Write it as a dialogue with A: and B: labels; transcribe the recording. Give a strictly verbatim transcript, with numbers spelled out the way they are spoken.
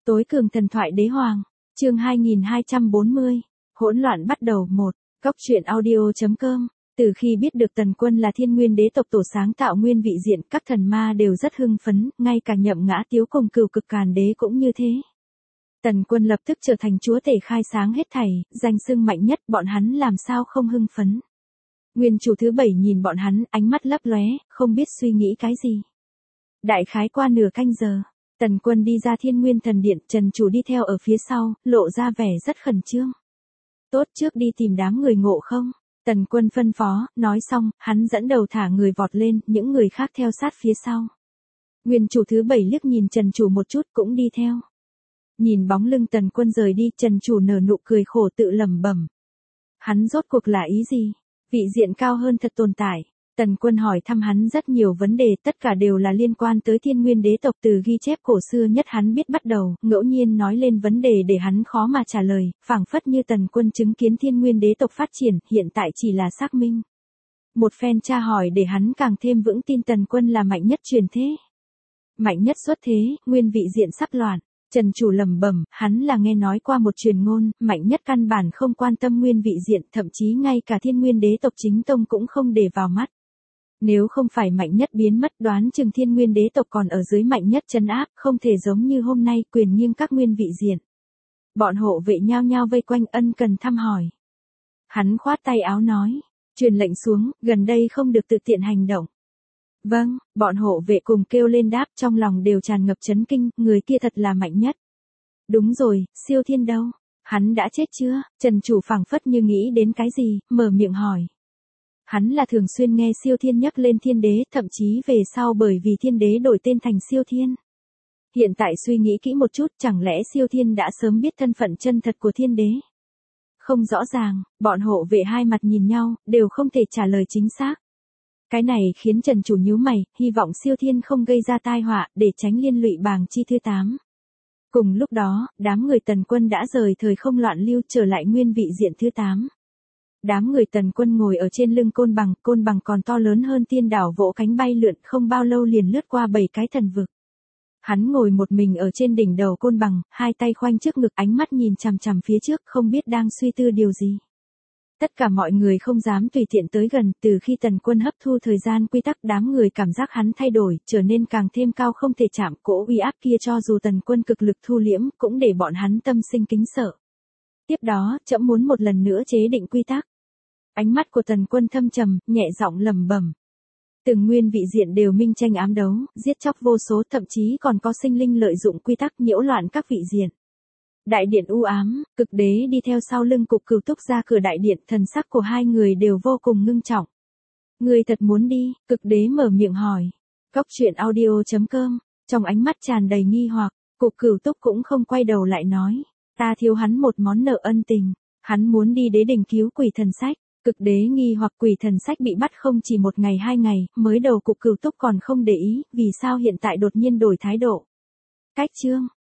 A: Tối cường thần thoại đế hoàng, chương hai nghìn hai trăm bốn mươi, hỗn loạn bắt đầu một, Cóc truyện audio.com. Từ khi biết được Tần Quân là Thiên Nguyên đế tộc tổ sáng tạo nguyên vị diện, các thần ma đều rất hưng phấn, ngay cả Nhậm Ngã Tiếu cùng Cửu Cực Càn đế cũng như thế. Tần Quân lập tức trở thành chúa tể khai sáng hết thảy, danh xưng mạnh nhất, bọn hắn làm sao không hưng phấn. Nguyên chủ thứ bảy nhìn bọn hắn, ánh mắt lấp lóe, không biết suy nghĩ cái gì. Đại khái qua nửa canh giờ, Tần Quân đi ra Thiên Nguyên thần điện, Trần Chủ đi theo ở phía sau, lộ ra vẻ rất khẩn trương. Tốt, trước đi tìm đám người ngộ không? Tần Quân phân phó, nói xong, hắn dẫn đầu thả người vọt lên, những người khác theo sát phía sau. Nguyên chủ thứ bảy liếc nhìn Trần Chủ một chút cũng đi theo. Nhìn bóng lưng Tần Quân rời đi, Trần Chủ nở nụ cười khổ tự lẩm bẩm. Hắn rốt cuộc là ý gì? Vị diện cao hơn thật tồn tại. Tần Quân hỏi thăm hắn rất nhiều vấn đề, tất cả đều là liên quan tới Thiên Nguyên đế tộc, từ ghi chép cổ xưa nhất hắn biết bắt đầu, ngẫu nhiên nói lên vấn đề để hắn khó mà trả lời, phảng phất như Tần Quân chứng kiến Thiên Nguyên đế tộc phát triển, hiện tại chỉ là xác minh. Một phen tra hỏi để hắn càng thêm vững tin Tần Quân là mạnh nhất truyền thế. Mạnh nhất xuất thế, nguyên vị diện sắp loạn. Trần Chủ lẩm bẩm, hắn là nghe nói qua một truyền ngôn, mạnh nhất căn bản không quan tâm nguyên vị diện, thậm chí ngay cả Thiên Nguyên đế tộc chính tông cũng không để vào mắt. Nếu không phải mạnh nhất biến mất, đoán chừng Thiên Nguyên đế tộc còn ở dưới mạnh nhất trấn áp, không thể giống như hôm nay quyền nghiêng các nguyên vị diện. Bọn hộ vệ nhao nhao vây quanh, ân cần thăm hỏi. Hắn khoát tay áo nói, truyền lệnh xuống, gần đây không được tự tiện hành động. Vâng, bọn hộ vệ cùng kêu lên đáp, trong lòng đều tràn ngập chấn kinh, người kia thật là mạnh nhất. Đúng rồi, Siêu Thiên đâu? Hắn đã chết chưa? Trần Chủ phảng phất như nghĩ đến cái gì, mở miệng hỏi. Hắn là thường xuyên nghe Siêu Thiên nhắc lên Thiên Đế, thậm chí về sau bởi vì Thiên Đế đổi tên thành Siêu Thiên. Hiện tại suy nghĩ kỹ một chút, chẳng lẽ Siêu Thiên đã sớm biết thân phận chân thật của Thiên Đế? Không rõ ràng, bọn hộ vệ hai mặt nhìn nhau, đều không thể trả lời chính xác. Cái này khiến Trần Chủ nhíu mày, hy vọng Siêu Thiên không gây ra tai họa, để tránh liên lụy bàng chi thứ tám. Cùng lúc đó, đám người Tần Quân đã rời thời không loạn lưu trở lại nguyên vị diện thứ tám. Đám người Tần Quân ngồi ở trên lưng côn bằng, côn bằng còn to lớn hơn tiên đảo, vỗ cánh bay lượn, không bao lâu liền lướt qua bảy cái thần vực. Hắn ngồi một mình ở trên đỉnh đầu côn bằng, hai tay khoanh trước ngực, ánh mắt nhìn chằm chằm phía trước, không biết đang suy tư điều gì. Tất cả mọi người không dám tùy tiện tới gần, từ khi Tần Quân hấp thu thời gian quy tắc, đám người cảm giác hắn thay đổi, trở nên càng thêm cao không thể chạm, cỗ uy áp kia cho dù Tần Quân cực lực thu liễm, cũng để bọn hắn tâm sinh kính sợ. Tiếp đó, trẫm muốn một lần nữa chế định quy tắc. Ánh mắt của Tần Quân thâm trầm, nhẹ giọng lẩm bẩm. Từng nguyên vị diện đều minh tranh ám đấu, giết chóc vô số, thậm chí còn có sinh linh lợi dụng quy tắc nhiễu loạn các vị diện. Đại điện u ám, Cực Đế đi theo sau lưng Cục Cửu Túc ra cửa đại điện, thần sắc của hai người đều vô cùng ngưng trọng. Người thật muốn đi? Cực Đế mở miệng hỏi. Cóc truyện audio.com, trong ánh mắt tràn đầy nghi hoặc, Cục Cửu Túc cũng không quay đầu lại nói. Ta thiếu hắn một món nợ ân tình, hắn muốn đi đế đỉnh cứu quỷ thần sách. Cực Đế nghi hoặc quỷ thần sách bị bắt không chỉ một ngày hai ngày, mới đầu Cục Cửu Túc còn không để ý, vì sao hiện tại đột nhiên đổi thái độ. Cách chương,